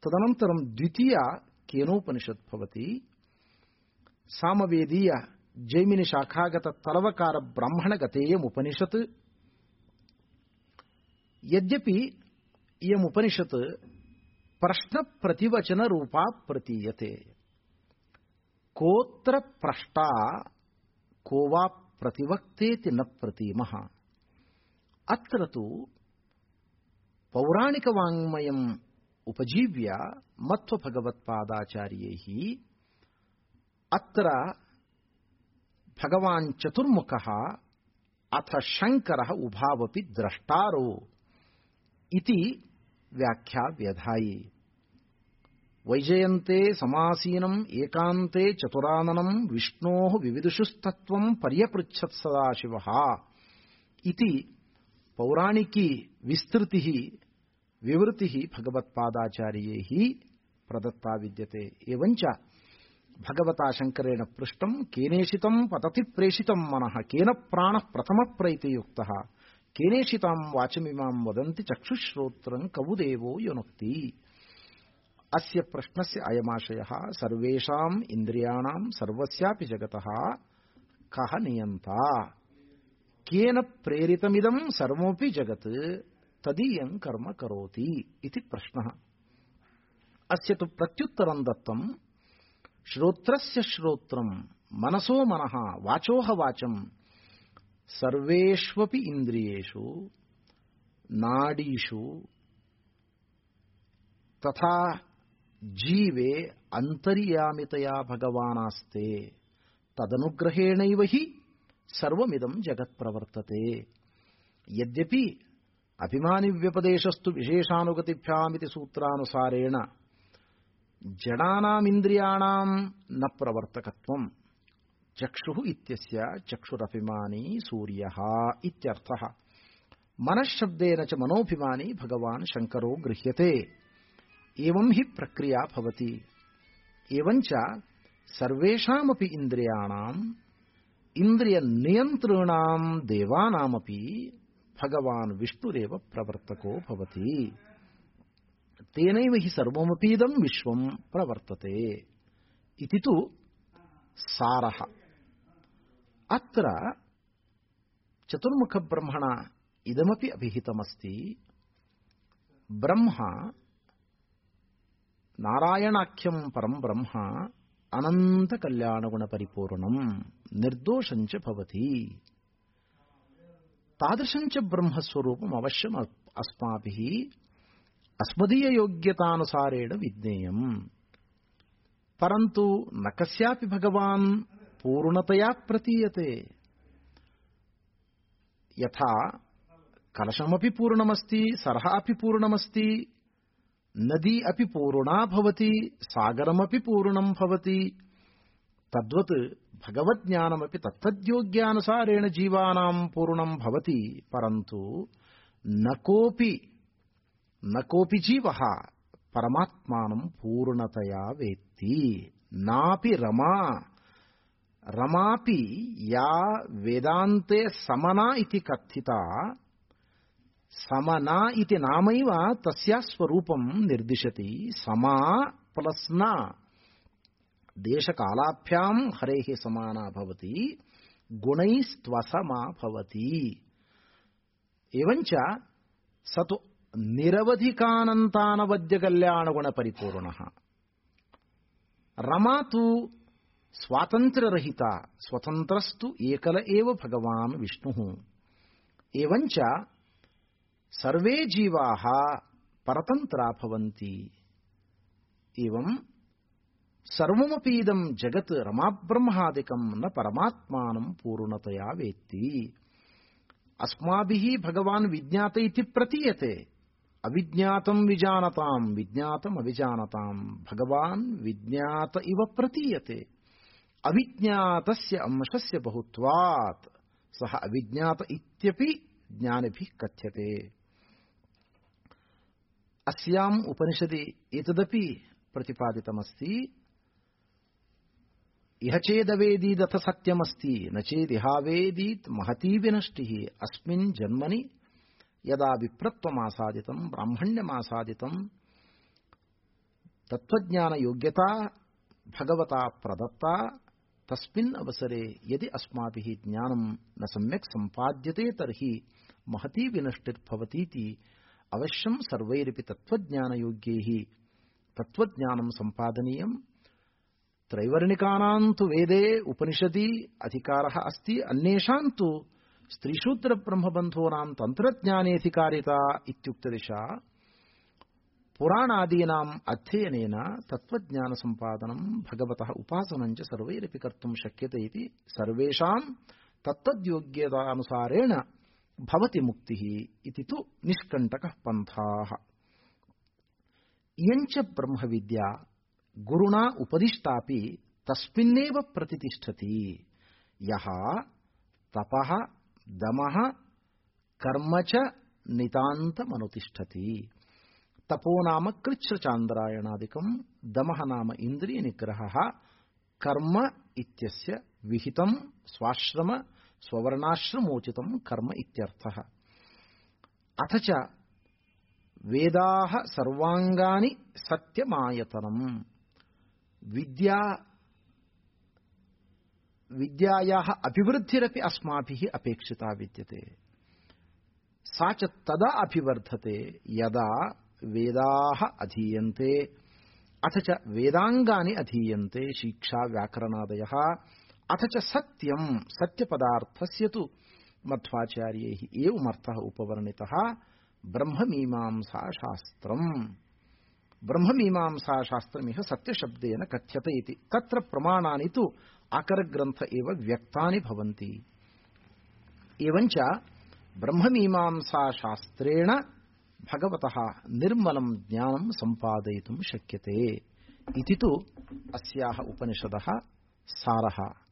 తదనంతరం ద్వితీయ కేనోపనిషత్ భవతి. సామవేదీయ జైమిని శాఖాగత తలవకార బ్రాహ్మణగతేయముపనిషత్. యద్యపి ఇయముపనిషత్ ప్రశ్న ప్రతివచన రూపా ప్రతీయతే. కోత్ర ప్రష్టా కోవా ప్రతివక్తేతి న ప్రతీమః. అత్ర తు పౌరాణిక వాంగ్మయం ఉపజీవ్య మత్వ భగవత్పాదాచార్యైః అత్ర భగవాన్ చతుర్ముఖః అథ శంకరః ఉభావపి ద్రష్టారో ఇతి వ్యాఖ్యా వ్యధాయి. వైజయంతే సమాసీనం ఏకాంతే చతురాననం విష్ణోః వివిదుషుస్తత్వం పర్యపృచ్ఛత్ సదాశివః ఇతి పౌరాణికీ విస్తృతిః వివృతిః భగవత్పాదాచార్యైః ప్రదత్తా విద్యతే. ఏవంచ భగవతా శంకరేణ పృష్టం కేనేషితం పతతి ప్రేషితం మనః కేన ప్రాణః ప్రథమ ప్రైతియుక్తః కేనేషితాం వాచమిమాం వదంతి చక్షుశ్రోత్రం కవుదేవో యునక్తి. అస్య ప్రశ్నస్య అయమాశయః సర్వేషాం ఇంద్రియాణాం సర్వస్యాపి జగతః కః నియంతా కేన ప్రేరితమిదం సర్వమపి జగత్ తదీయం కర్మ కరోతి ఇది ప్రశ్నః. అస్య తు ప్రత్యుత్తరం దత్తం శ్రోత్రస్య శ్రోత్రం మనసో మనః వాచోః వాచం సర్వేష్వపి ఇంద్రియేషు నాడీషు తథా జీవే అంతర్యామితయా భగవానాస్తే తదనుగ్రహేణైవ హి సర్వమిదం జగత్ ప్రవర్తతే. యద్యపి అభిమాని వ్యపదేశస్తు విశేషానుగతిభ్యామితి సూత్రానుసారేణ జడానామింద్రియాణాం న ప్రవర్తకత్వం. చక్షుః ఇత్యస్య చక్షురభిమాని సూర్యః ఇత్యర్థః. మనశ్శబ్దేన చ మనోభిమాని భగవాన్ శంకరో గృహ్యతే. ఏవం హి ప్రక్రియా భవతి. ఏవంచ సర్వేషామపి ఇంద్రియాణాం ఇంద్రియ నియంతృణాం దేవానామపి భగవాన్ విష్ణురేవ ప్రవర్తకో భవతి. తేనైవ హి సర్వమపీదం విశ్వం ప్రవర్తతే ఇతి తు సారః. అత్ర చతుర్ముఖ బ్రహ్మణ ఇదమపి అభిహితమస్తి. బ్రహ్మ నారాయణాఖ్యం పరం బ్రహ్మ అనంత కళ్యాణగుణ పరిపూర్ణం నిర్దోషం చ భవతి. తాదృశం చ బ్రహ్మస్వరూపం అవశ్యం అస్మాభిః అస్మదీయ యోగ్యతానుసారేణ విజ్ఞేయం. పరంతు న కస్యాపి భగవాన్ పూర్ణతయా ప్రతీయతే. యథా కలశమపి పూర్ణమస్తి సరః అపి పూర్ణమస్తి నదీ అపి పూర్ణా భవతి సాగరమపి పూర్ణం భవతి. తద్వత్ భగవజ్ఞానమపి తత్తద్యోగ్యానుసారేణ జీవానాం పూర్ణం భవతి. పరంతు నకోపి జీవః పరమాత్మానం పూర్ణతయా వేత్తి. నాపి రమాపి యా వేదాంతే సమనా ఇతి కథితా సమనా ఇతి నామైవ తస్యా స్వరూపం నిర్దిశతి. సమా ప్లస్ నా దేశకాలాభ్యాం హరేః సమానా భవతి గుణైస్త్వసమా భవతి. ఏవంచ సతు నిరవధికానంతానవద్య కళ్యాణగుణ పరిపూర్ణః. రమా తు స్వాతంత్ర్యరహిత స్వతంత్రస్తు ఏకల ఏవ భగవాన్ విష్ణుః. ఏవంచ సర్వే జీవాః పరతంత్రా భవంతి. ఏవం సర్వమపీదం జగత్ రమాబ్రహ్మాదికం న పరమాత్మానం పూర్ణతయా వేత్తి. అస్మాభిః భగవాన్ విజ్ఞాత ఇతి ప్రతీయతే. అవిజ్ఞాతం విజానతాం విజ్ఞాతం అవిజానతాం భగవాన్ విజ్ఞాత ఇవ ప్రతీయతే. అవిజ్ఞాతస్య అంశస్య బహుత్వాత్ సహ అవిజ్ఞాత ఇత్యపి జ్ఞానిభిః కథ్యతే. అస్యాం ఉపనిషది ఏతదపి ప్రతిపాదితమస్తి. ఇహ చేదవేదీదథ సత్యమస్తి నచేదిహావేదీత్ మహతీ వినష్టిః. అస్మిన్ జన్మని యదా విప్రత్వమాసాదితం బ్రాహ్మణ్యమాసాదితం तत्वज्ञान योग्यता भगवता प्रदत्ता तस्मिन् अवसरे यदि अस्माभिः ज्ञानं न सम्यक् सम्पाद्यते तर्हि महती विनष्टिर्भवतीति अवश्यं सर्वैरपि तत्वज्ञानयोग्यैः तत्वज्ञानं सम्पादनीयम्। त्रैवर्णिकानां तु वेदे उपनिषदि अधिकारः अस्ति, अन्येषां तु स्त्रीशूद्रब्रह्मबन्धूनां तन्त्रज्ञानेऽधिकारिता इत्युक्तदिशा पुराणादीनाम् अध्ययनेन तत्वज्ञानसम्पादनं भगवतः उपासनं च सर्वैरपि कर्तुं शक्यते इति सर्वेषां तत्तद्योग्यतानुसारेण भवति मुक्तिः इति तु निष्कण्टकः पन्थाः। इयञ्च ब्रह्मविद्या गुरुणा उपदिष्टापि तस्मिन्नेव प्रतितिष्ठति। यः तपः दमः कर्म च नितान्तमनुतिष्ठति। तपो नाम कृच्छ्रचान्द्रायणादिकं, दमः नाम इन्द्रियनिग्रहः, कर्म इत्यस्य विहितं स्वाश्रम स्ववर्णाश्रमोचितं कर्म इत्यर्थः। अथ च वेदाः सर्वाङ्गानि सत्यमायतनम्। विद्यायाः अभिवृद्धिरपि अस्माभिः अपेक्षिता विद्यते। सा च तदा अभिवर्धते यदा वेदाः अधीयन्ते, अथ च वेदाङ्गानि अधीयन्ते, शिक्षा व्याकरणादयः, अथ च सत्यं सत्यपदार्थस्य तु मध्वाचार्यैः एवमर्थः उपवर्णितः ब्रह्ममीमांसाशास्त्रम्। ब्रह्ममीमांसाशास्त्रमिह सत्यशब्देन कथ्यते इति। तत्र प्रमाणानि तु आकरग्रन्थ एव व्यक्तानि भवन्ति। एवञ्च ब्रह्ममीमांसाशास्त्रेण भगवतः निर्मलं ज्ञानं सम्पादयितुं शक्यते इति तु अस्याः उपनिषदः सारः।